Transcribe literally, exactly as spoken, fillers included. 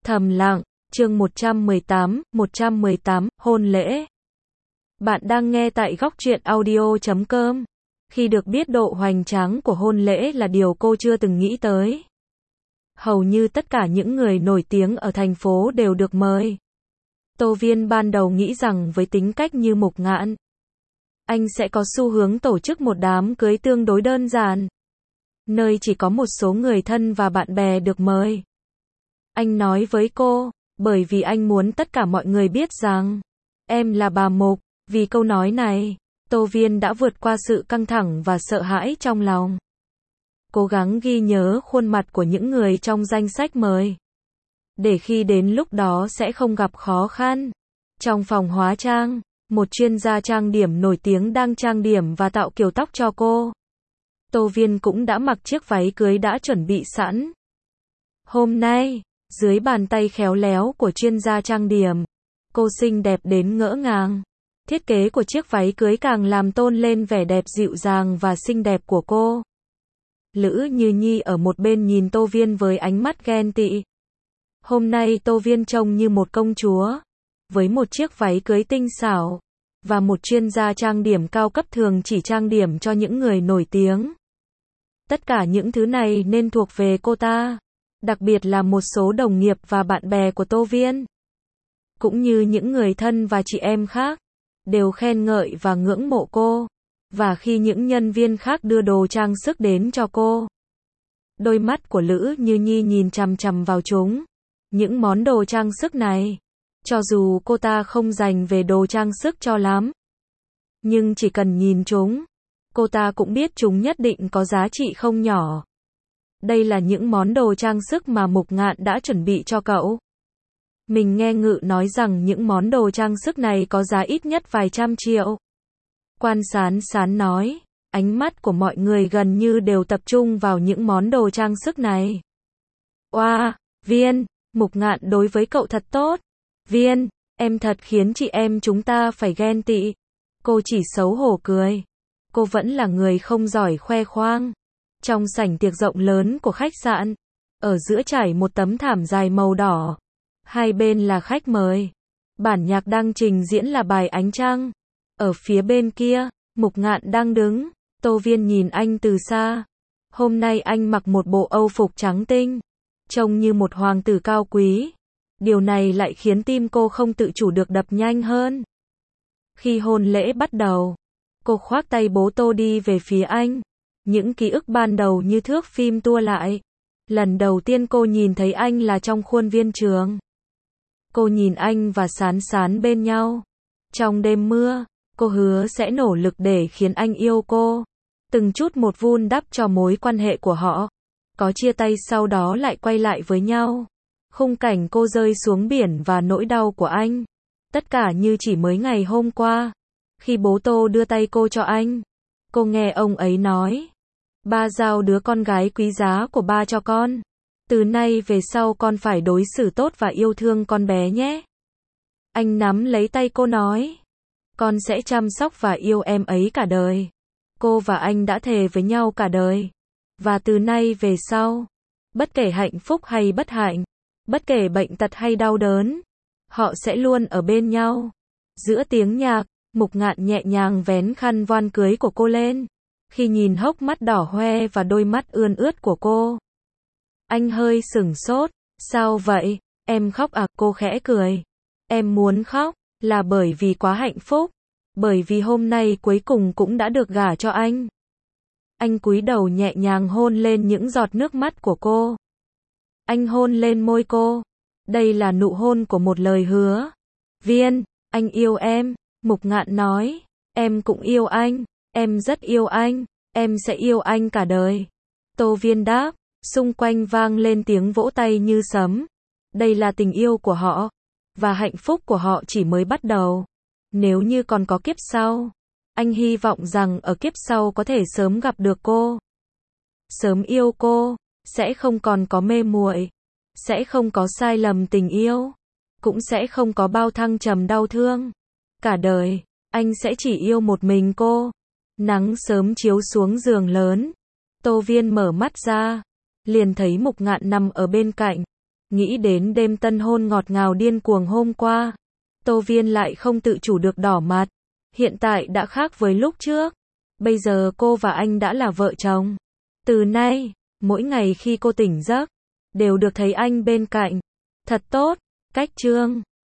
Thầm lặng, chương một trăm mười tám, một trăm mười tám, hôn lễ. Bạn đang nghe tại góc truyện audio chấm com. Khi được biết độ hoành tráng của hôn lễ là điều cô chưa từng nghĩ tới. Hầu như tất cả những người nổi tiếng ở thành phố đều được mời. Tô Viên ban đầu nghĩ rằng với tính cách như Mục Ngạn, anh sẽ có xu hướng tổ chức một đám cưới tương đối đơn giản, nơi chỉ có một số người thân và bạn bè được mời. Anh nói với cô, bởi vì anh muốn tất cả mọi người biết rằng em là bà Mục. Vì câu nói này, Tô Viên đã vượt qua sự căng thẳng và sợ hãi trong lòng. Cố gắng ghi nhớ khuôn mặt của những người trong danh sách mời, để khi đến lúc đó sẽ không gặp khó khăn. Trong phòng hóa trang, một chuyên gia trang điểm nổi tiếng đang trang điểm và tạo kiểu tóc cho cô. Tô Viên cũng đã mặc chiếc váy cưới đã chuẩn bị sẵn. Hôm nay, dưới bàn tay khéo léo của chuyên gia trang điểm, cô xinh đẹp đến ngỡ ngàng. Thiết kế của chiếc váy cưới càng làm tôn lên vẻ đẹp dịu dàng và xinh đẹp của cô. Lữ Như Nhi ở một bên nhìn Tô Viên với ánh mắt ghen tị. Hôm nay Tô Viên trông như một công chúa, với một chiếc váy cưới tinh xảo, và một chuyên gia trang điểm cao cấp thường chỉ trang điểm cho những người nổi tiếng. Tất cả những thứ này nên thuộc về cô ta, đặc biệt là một số đồng nghiệp và bạn bè của Tô Viên, cũng như những người thân và chị em khác, đều khen ngợi và ngưỡng mộ cô. Và khi những nhân viên khác đưa đồ trang sức đến cho cô, đôi mắt của Lữ Như Nhi nhìn chằm chằm vào chúng. Những món đồ trang sức này, cho dù cô ta không dành về đồ trang sức cho lắm, nhưng chỉ cần nhìn chúng, cô ta cũng biết chúng nhất định có giá trị không nhỏ. Đây là những món đồ trang sức mà Mục Ngạn đã chuẩn bị cho cậu. Mình nghe Ngự nói rằng những món đồ trang sức này có giá ít nhất vài trăm triệu. Quan Sán Sán nói, ánh mắt của mọi người gần như đều tập trung vào những món đồ trang sức này. Oa, wow, Viên, Mục Ngạn đối với cậu thật tốt. Viên, em thật khiến chị em chúng ta phải ghen tị. Cô chỉ xấu hổ cười. Cô vẫn là người không giỏi khoe khoang. Trong sảnh tiệc rộng lớn của khách sạn, ở giữa trải một tấm thảm dài màu đỏ. Hai bên là khách mời. Bản nhạc đang trình diễn là bài Ánh Trăng. Ở phía bên kia, Mục Ngạn đang đứng. Tô Viên nhìn anh từ xa. Hôm nay anh mặc một bộ âu phục trắng tinh, trông như một hoàng tử cao quý. Điều này lại khiến tim cô không tự chủ được đập nhanh hơn. Khi hôn lễ bắt đầu, cô khoác tay bố Tô đi về phía anh. Những ký ức ban đầu như thước phim tua lại. Lần đầu tiên cô nhìn thấy anh là trong khuôn viên trường. Cô nhìn anh và Sán Sán bên nhau. Trong đêm mưa, cô hứa sẽ nỗ lực để khiến anh yêu cô. Từng chút một vun đắp cho mối quan hệ của họ. Có chia tay sau đó lại quay lại với nhau. Khung cảnh cô rơi xuống biển và nỗi đau của anh. Tất cả như chỉ mới ngày hôm qua. Khi bố Tô đưa tay cô cho anh, cô nghe ông ấy nói, ba giao đứa con gái quý giá của ba cho con. Từ nay về sau con phải đối xử tốt và yêu thương con bé nhé. Anh nắm lấy tay cô nói, con sẽ chăm sóc và yêu em ấy cả đời. Cô và anh đã thề với nhau cả đời. Và từ nay về sau, bất kể hạnh phúc hay bất hạnh, bất kể bệnh tật hay đau đớn, họ sẽ luôn ở bên nhau. Giữa tiếng nhạc, Mục Ngạn nhẹ nhàng vén khăn voan cưới của cô lên. Khi nhìn hốc mắt đỏ hoe và đôi mắt ươn ướt của cô, anh hơi sửng sốt. Sao vậy? Em khóc à? Cô khẽ cười. Em muốn khóc, là bởi vì quá hạnh phúc. Bởi vì hôm nay cuối cùng cũng đã được gả cho anh. Anh cúi đầu nhẹ nhàng hôn lên những giọt nước mắt của cô. Anh hôn lên môi cô. Đây là nụ hôn của một lời hứa. Viên, anh yêu em. Mục Ngạn nói, em cũng yêu anh. Em rất yêu anh. Em sẽ yêu anh cả đời. Tô Viên đáp. Xung quanh vang lên tiếng vỗ tay như sấm. Đây là tình yêu của họ. Và hạnh phúc của họ chỉ mới bắt đầu. Nếu như còn có kiếp sau, anh hy vọng rằng ở kiếp sau có thể sớm gặp được cô. Sớm yêu cô, sẽ không còn có mê muội, sẽ không có sai lầm tình yêu, cũng sẽ không có bao thăng trầm đau thương. Cả đời, anh sẽ chỉ yêu một mình cô. Nắng sớm chiếu xuống giường lớn. Tô Viên mở mắt ra, liền thấy Mục Ngạn nằm ở bên cạnh. Nghĩ đến đêm tân hôn ngọt ngào điên cuồng hôm qua, Tô Viên lại không tự chủ được đỏ mặt. Hiện tại đã khác với lúc trước. Bây giờ cô và anh đã là vợ chồng. Từ nay, mỗi ngày khi cô tỉnh giấc, đều được thấy anh bên cạnh. Thật tốt. Cách chương